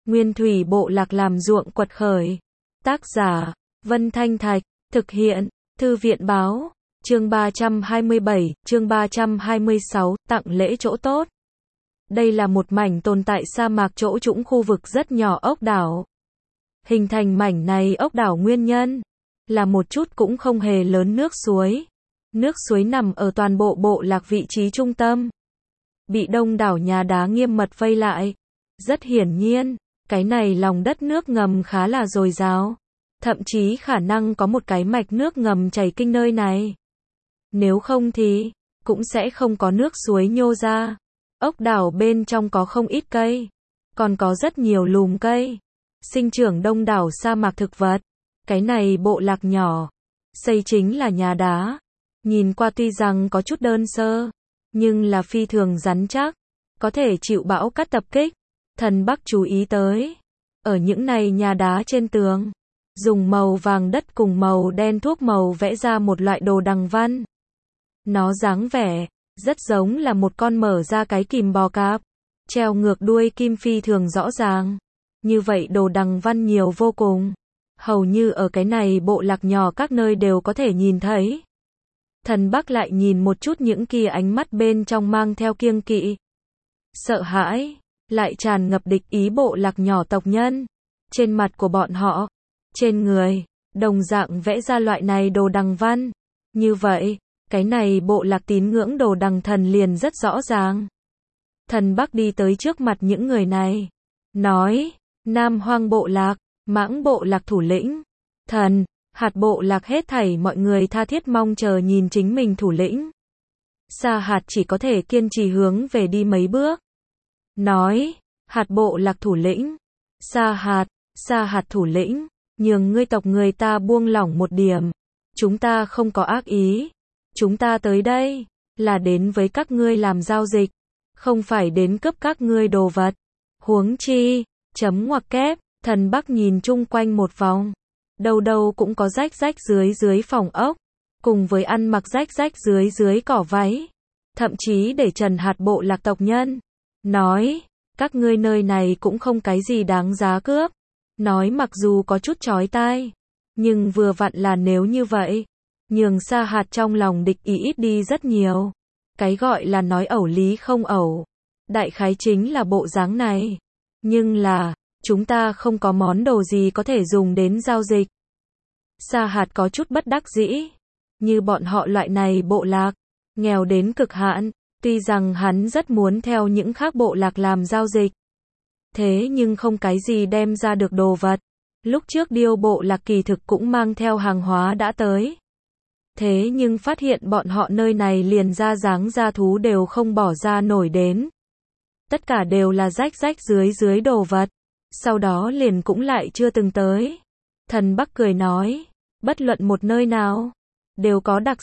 Nguyên thủy bộ lạc làm ruộng quật khởi. Tác giả, Vân Thanh Thạch, thực hiện, Thư viện báo, chương 327, chương 326, tặng lễ chỗ tốt. Đây là một mảnh tồn tại sa mạc chỗ trũng khu vực rất nhỏ ốc đảo. Hình thành mảnh này ốc đảo nguyên nhân là một chút cũng không hề lớn nước suối. Nước suối nằm ở toàn bộ bộ lạc vị trí trung tâm. Bị đông đảo nhà đá nghiêm mật vây lại. Rất hiển nhiên, cái này lòng đất nước ngầm khá là dồi dào. Thậm chí khả năng có một cái mạch nước ngầm chảy kinh nơi này. Nếu không thì, cũng sẽ không có nước suối nhô ra. Ốc đảo bên trong có không ít cây. Còn có rất nhiều lùm cây. Sinh trưởng đông đảo sa mạc thực vật. Cái này bộ lạc nhỏ. Xây chính là nhà đá. Nhìn qua tuy rằng có chút đơn sơ. Nhưng là phi thường rắn chắc. Có thể chịu bão cát tập kích. Thần Bắc chú ý tới. Ở những này nhà đá trên tường. Dùng màu vàng đất cùng màu đen thuốc màu vẽ ra một loại đồ đằng văn. Nó dáng vẻ, rất giống là một con mở ra cái kìm bò cạp. Treo ngược đuôi kim phi thường rõ ràng. Như vậy đồ đằng văn nhiều vô cùng. Hầu như ở cái này bộ lạc nhỏ các nơi đều có thể nhìn thấy. Thần Bắc lại nhìn một chút những kia ánh mắt bên trong mang theo kiêng kỵ. Sợ hãi, lại tràn ngập địch ý bộ lạc nhỏ tộc nhân. Trên mặt của bọn họ, trên người, đồng dạng vẽ ra loại này đồ đằng văn. Như vậy, cái này bộ lạc tín ngưỡng đồ đằng thần liền rất rõ ràng. Thần Bắc đi tới trước mặt những người này. Nói, Nam Hoang bộ lạc, Mãng bộ lạc thủ lĩnh. Thần, Hạt bộ lạc hết thảy mọi người tha thiết mong chờ nhìn chính mình thủ lĩnh. Sa Hạt chỉ có thể kiên trì hướng về đi mấy bước. Nói, Hạt bộ lạc thủ lĩnh. Sa Hạt thủ lĩnh, nhường ngươi tộc người ta buông lỏng một điểm. Chúng ta không có ác ý. Chúng ta tới đây, là đến với các ngươi làm giao dịch. Không phải đến cướp các ngươi đồ vật. Huống chi, chấm ngoặc kép, Thần Bắc nhìn chung quanh một vòng. Đâu đâu cũng có rách dưới phòng ốc. Cùng với ăn mặc rách dưới cỏ váy. Thậm chí để Trần Hạt bộ lạc tộc nhân. Nói, các ngươi nơi này cũng không cái gì đáng giá cướp. Nói mặc dù có chút chói tai. Nhưng vừa vặn là nếu như vậy. Nhường Sa Hạt trong lòng địch ý ít đi rất nhiều. Cái gọi là nói ẩu lý không ẩu. Đại khái chính là bộ dáng này. Nhưng là, chúng ta không có món đồ gì có thể dùng đến giao dịch. Sa Hạt có chút bất đắc dĩ. Như bọn họ loại này bộ lạc, nghèo đến cực hạn. Tuy rằng hắn rất muốn theo những khác bộ lạc làm giao dịch. Thế nhưng không cái gì đem ra được đồ vật. Lúc trước Điêu bộ lạc kỳ thực cũng mang theo hàng hóa đã tới. Thế nhưng phát hiện bọn họ nơi này liền ra dáng ra thú đều không bỏ ra nổi đến. Tất cả đều là rách dưới đồ vật. Sau đó liền cũng lại chưa từng tới. Thần Bắc cười nói, bất luận một nơi nào, đều có đặc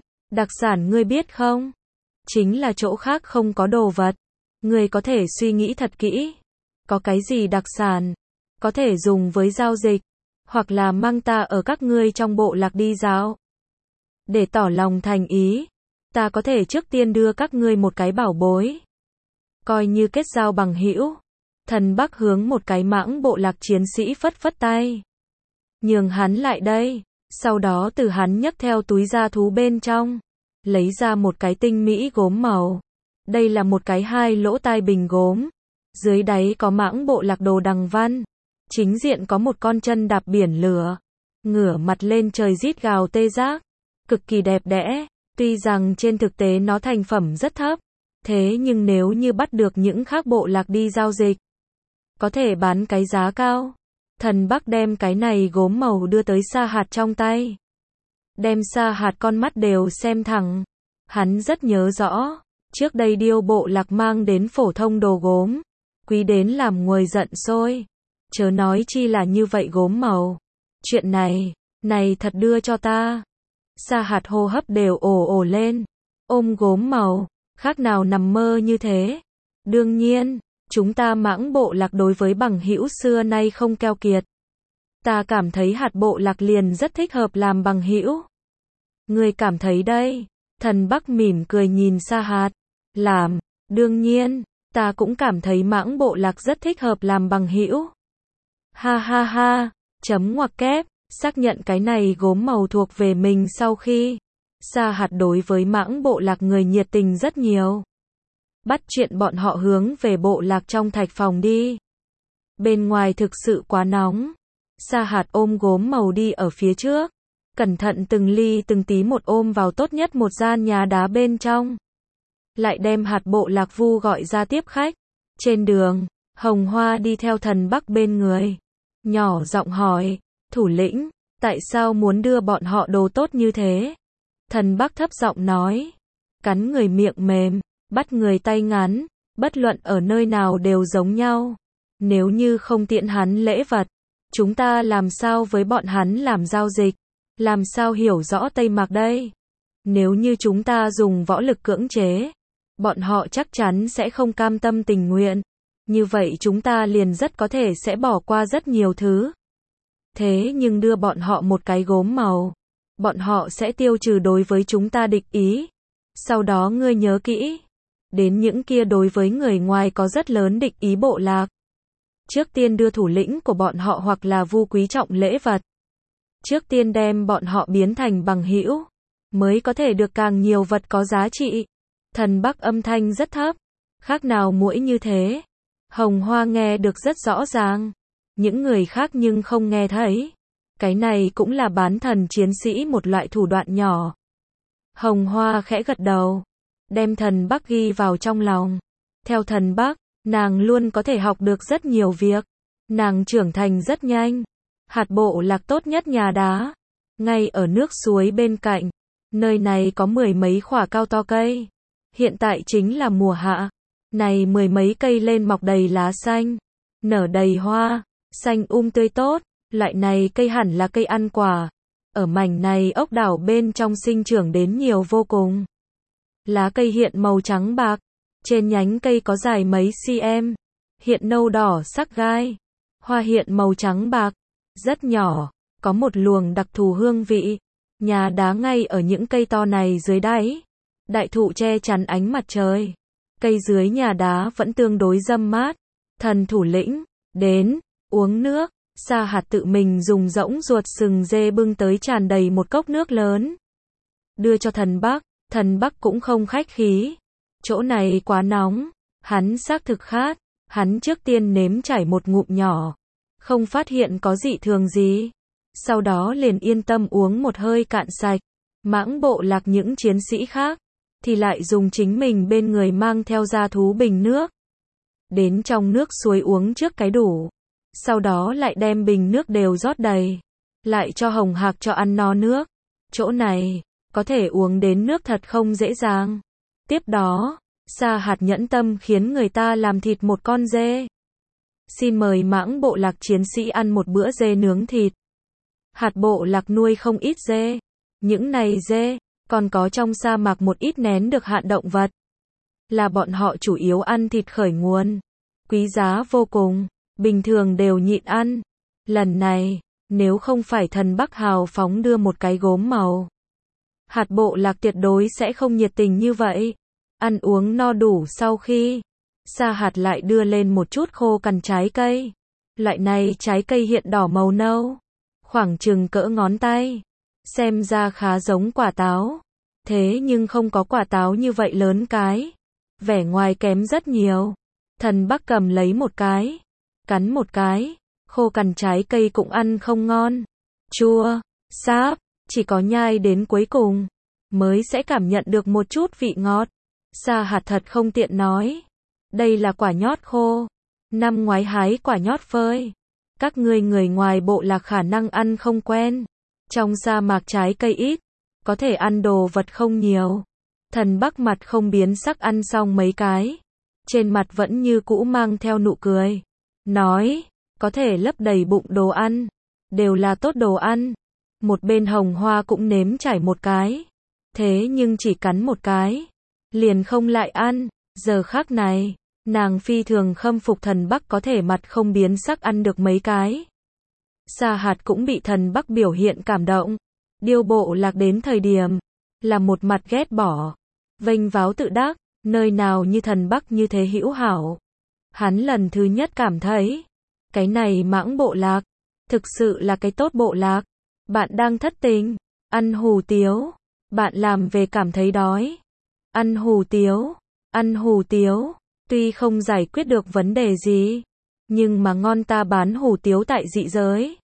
sản ngươi biết không? Chính là chỗ khác không có đồ vật. Ngươi có thể suy nghĩ thật kỹ. Có cái gì đặc sản, có thể dùng với giao dịch, hoặc là mang ta ở các ngươi trong bộ lạc đi dạo. Để tỏ lòng thành ý, ta có thể trước tiên đưa các ngươi một cái bảo bối. Coi như kết giao bằng hữu. Thần Bắc hướng một cái Mãng bộ lạc chiến sĩ phất tay. Nhường hắn lại đây. Sau đó từ hắn nhấc theo túi da thú bên trong. Lấy ra một cái tinh mỹ gốm màu. Đây là một cái 2 lỗ tai bình gốm. Dưới đáy có Mãng bộ lạc đồ đằng văn. Chính diện có một con chân đạp biển lửa. Ngửa mặt lên trời rít gào tê giác. Cực kỳ đẹp đẽ. Tuy rằng trên thực tế nó thành phẩm rất thấp. Thế nhưng nếu như bắt được những khác bộ lạc đi giao dịch, có thể bán cái giá cao. Thần Bắc đem cái này gốm màu đưa tới Sa Hạt trong tay. Đem Sa Hạt con mắt đều xem thẳng. Hắn rất nhớ rõ. Trước đây Điêu bộ lạc mang đến phổ thông đồ gốm. Quý đến làm nguội giận sôi. Chớ nói chi là như vậy gốm màu. Chuyện này thật đưa cho ta. Sa Hạt hô hấp đều ồ lên. Ôm gốm màu, khác nào nằm mơ như thế. Đương nhiên, chúng ta Mãng bộ lạc đối với bằng hữu xưa nay không keo kiệt. Ta cảm thấy Hạt bộ lạc liền rất thích hợp làm bằng hữu. Ngươi cảm thấy đây? Thần Bắc mỉm cười nhìn Sa Hạt. Làm, đương nhiên, Ta cũng cảm thấy Mãng Bộ Lạc rất thích hợp làm bằng hữu. Ha ha ha, chấm ngoặc kép, xác nhận cái này gốm màu thuộc về mình sau khi Sa Hạt đối với Mãng Bộ Lạc người nhiệt tình rất nhiều. Bắt chuyện bọn họ hướng về bộ lạc trong thạch phòng đi. Bên ngoài thực sự quá nóng. Sa Hạt ôm gốm màu đi ở phía trước. Cẩn thận từng ly từng tí một ôm vào tốt nhất một gian nhà đá bên trong. Lại đem Hạt Bộ Lạc Vu gọi ra tiếp khách. Trên đường, Hồng Hoa đi theo Thần Bắc bên người. Nhỏ giọng hỏi, thủ lĩnh, tại sao muốn đưa bọn họ đồ tốt như thế? Thần Bắc thấp giọng nói, cắn người miệng mềm, bắt người tay ngắn, bất luận ở nơi nào đều giống nhau. Nếu như không tiện hắn lễ vật, chúng ta làm sao với bọn hắn làm giao dịch? Làm sao hiểu rõ Tây Mạc đây? Nếu như chúng ta dùng võ lực cưỡng chế, bọn họ chắc chắn sẽ không cam tâm tình nguyện. Như vậy chúng ta liền rất có thể sẽ bỏ qua rất nhiều thứ. Thế nhưng đưa bọn họ một cái gốm màu, bọn họ sẽ tiêu trừ đối với chúng ta địch ý. Sau đó ngươi nhớ kỹ, đến những kia đối với người ngoài có rất lớn địch ý bộ lạc. Trước tiên đưa thủ lĩnh của bọn họ hoặc là Vu quý trọng lễ vật. Trước tiên đem bọn họ biến thành bằng hữu, mới có thể được càng nhiều vật có giá trị. Thần Bắc âm thanh rất thấp, khác nào muỗi như thế. Hồng Hoa nghe được rất rõ ràng, những người khác nhưng không nghe thấy. Cái này cũng là bán thần chiến sĩ một loại thủ đoạn nhỏ. Hồng Hoa khẽ gật đầu, đem Thần Bắc ghi vào trong lòng. Theo Thần Bắc, nàng luôn có thể học được rất nhiều việc. Nàng trưởng thành rất nhanh. Hạt Bộ Lạc tốt nhất nhà đá, ngay ở nước suối bên cạnh. Nơi này có mười mấy khỏa cao to cây. Hiện tại chính là mùa hạ. Này mười mấy cây lên mọc đầy lá xanh, nở đầy hoa, xanh tươi tốt. Loại này cây hẳn là cây ăn quả. Ở mảnh này ốc đảo bên trong sinh trưởng đến nhiều vô cùng. Lá cây hiện màu trắng bạc. Trên nhánh cây có dài mấy cm. Hiện nâu đỏ sắc gai. Hoa hiện màu trắng bạc. Rất nhỏ. Có một luồng đặc thù hương vị. Nhà đá ngay ở những cây to này dưới đáy. Đại thụ che chắn ánh mặt trời. Cây dưới nhà đá vẫn tương đối râm mát. Thần thủ lĩnh, đến, uống nước. Sa Hạt tự mình dùng rỗng ruột sừng dê bưng tới tràn đầy một cốc nước lớn. Đưa cho Thần Bắc cũng không khách khí. Chỗ này quá nóng, hắn xác thực khát, hắn trước tiên nếm trải một ngụm nhỏ. Không phát hiện có dị thường gì. Sau đó liền yên tâm uống một hơi cạn sạch. Mãng Bộ Lạc những chiến sĩ khác, thì lại dùng chính mình bên người mang theo ra thú bình nước. Đến trong nước suối uống trước cái đủ. Sau đó lại đem bình nước đều rót đầy. Lại cho Hồng Hạc cho ăn no nước. Chỗ này, có thể uống đến nước thật không dễ dàng. Tiếp đó, Sa Hạt nhẫn tâm khiến người ta làm thịt một con dê. Xin mời Mãng Bộ Lạc chiến sĩ ăn một bữa dê nướng thịt. Hạt Bộ Lạc nuôi không ít dê. Những này dê, còn có trong sa mạc một ít nén được hạn động vật. Là bọn họ chủ yếu ăn thịt khởi nguồn. Quý giá vô cùng, bình thường đều nhịn ăn. Lần này, nếu không phải Thần Bắc hào phóng đưa một cái gốm màu, Hạt Bộ Lạc tuyệt đối sẽ không nhiệt tình như vậy. Ăn uống no đủ sau khi, Sa Hạt lại đưa lên một chút khô cằn trái cây. Loại này trái cây hiện đỏ màu nâu, khoảng chừng cỡ ngón tay. Xem ra khá giống quả táo. Thế nhưng không có quả táo như vậy lớn cái. Vẻ ngoài kém rất nhiều. Thần Bắc cầm lấy một cái, cắn một cái, khô cằn trái cây cũng ăn không ngon. Chua, sáp, chỉ có nhai đến cuối cùng, mới sẽ cảm nhận được một chút vị ngọt. Sa Hạt thật không tiện nói. Đây là quả nhót khô. Năm ngoái hái quả nhót phơi. Các ngươi người ngoài bộ lạc khả năng ăn không quen. Trong sa mạc trái cây ít, có thể ăn đồ vật không nhiều. Thần Bắc mặt không biến sắc ăn xong mấy cái. Trên mặt vẫn như cũ mang theo nụ cười. Nói, có thể lấp đầy bụng đồ ăn. Đều là tốt đồ ăn. Một bên Hồng Hoa cũng nếm trải một cái. Thế nhưng chỉ cắn một cái. Liền không lại ăn. Giờ khắc này, nàng phi thường khâm phục Thần Bắc có thể mặt không biến sắc ăn được mấy cái. Sa Hạt cũng bị Thần Bắc biểu hiện cảm động. Điêu Bộ Lạc đến thời điểm, là một mặt ghét bỏ, vênh váo tự đắc. Nơi nào như thần Bắc như thế hữu hảo. Hắn lần thứ nhất cảm thấy, cái này Mãng bộ lạc, thực sự là cái tốt bộ lạc. Bạn đang thất tình, ăn hủ tiếu, bạn làm về cảm thấy đói. Ăn hủ tiếu, tuy không giải quyết được vấn đề gì, nhưng mà ngon ta bán hủ tiếu tại dị giới.